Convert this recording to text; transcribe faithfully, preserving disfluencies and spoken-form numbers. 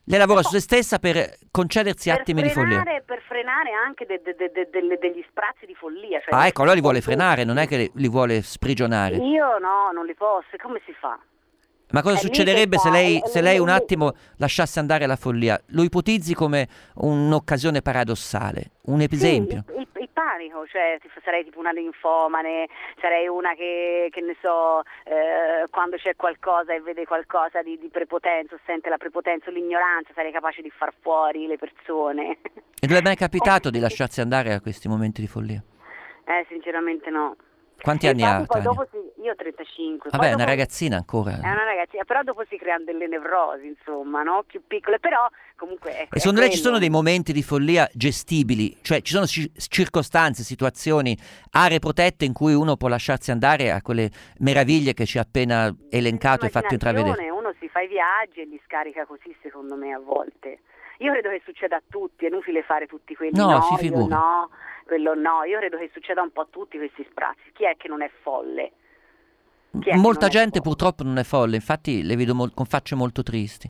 Lei lavora su se stessa per concedersi per attimi di follia. frenare, per frenare anche de- de- de- de- delle- degli sprazzi di follia. Cioè Ah, ecco, allora li vuole tutti. frenare, non è che li- li vuole sprigionare. Io no, non li posso. E come si fa? Ma cosa È lì che succederebbe se sta- lei, è- se è- lei è- un è- attimo lasciasse andare la follia? Lo ipotizzi come un'occasione paradossale, un esempio. Sì, il, il panico, cioè tipo, sarei tipo una linfomane, sarei una che, che ne so, eh, quando c'è qualcosa e vede qualcosa di, di prepotenza, o sente la prepotenza o l'ignoranza, sarei capace di far fuori le persone. E non le è mai capitato di lasciarsi andare a questi momenti di follia? Eh, sinceramente no. Quanti E anni ha, infatti poi Tania? dopo si, io ho trentacinque. Vabbè, poi è una dopo- ragazzina ancora. È una ragazzina, però dopo si creano delle nevrosi, insomma, no? Più piccole, però comunque è, E secondo lei ci quello. sono dei momenti di follia gestibili? Cioè ci sono ci- circostanze, situazioni, aree protette in cui uno può lasciarsi andare a quelle meraviglie che ci ha appena elencato e fatto intravedere? L'immaginazione, uno si fa i viaggi e li scarica così, secondo me, a volte. Io credo che succeda a tutti, è inutile fare tutti quelli No, no, si io figuri. no, quello no, io credo che succeda un po' a tutti questi sprazzi. Chi è che non è folle? Chi è che Molta non è gente folle? purtroppo non è folle, infatti le vedo mol- con facce molto tristi.